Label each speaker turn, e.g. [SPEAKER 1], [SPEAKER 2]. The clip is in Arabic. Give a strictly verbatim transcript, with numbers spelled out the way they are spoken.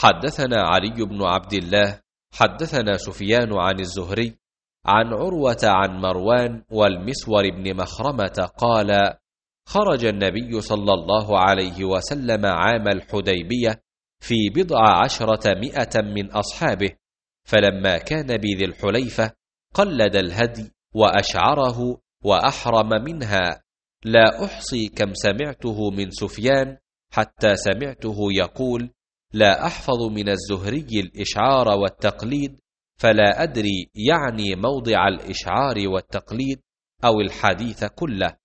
[SPEAKER 1] حدثنا علي بن عبد الله حدثنا سفيان عن الزهري عن عروة عن مروان والمسور بن مخرمة قال: خرج النبي صلى الله عليه وسلم عام الحديبية في بضع عشرة مئة من أصحابه، فلما كان بذي الحليفة قلد الهدي وأشعره وأحرم منها، لا أحصي كم سمعته من سفيان حتى سمعته يقول: لا أحفظ من الزهري الإشعار والتقليد، فلا أدري يعني موضع الإشعار والتقليد أو الحديث كله.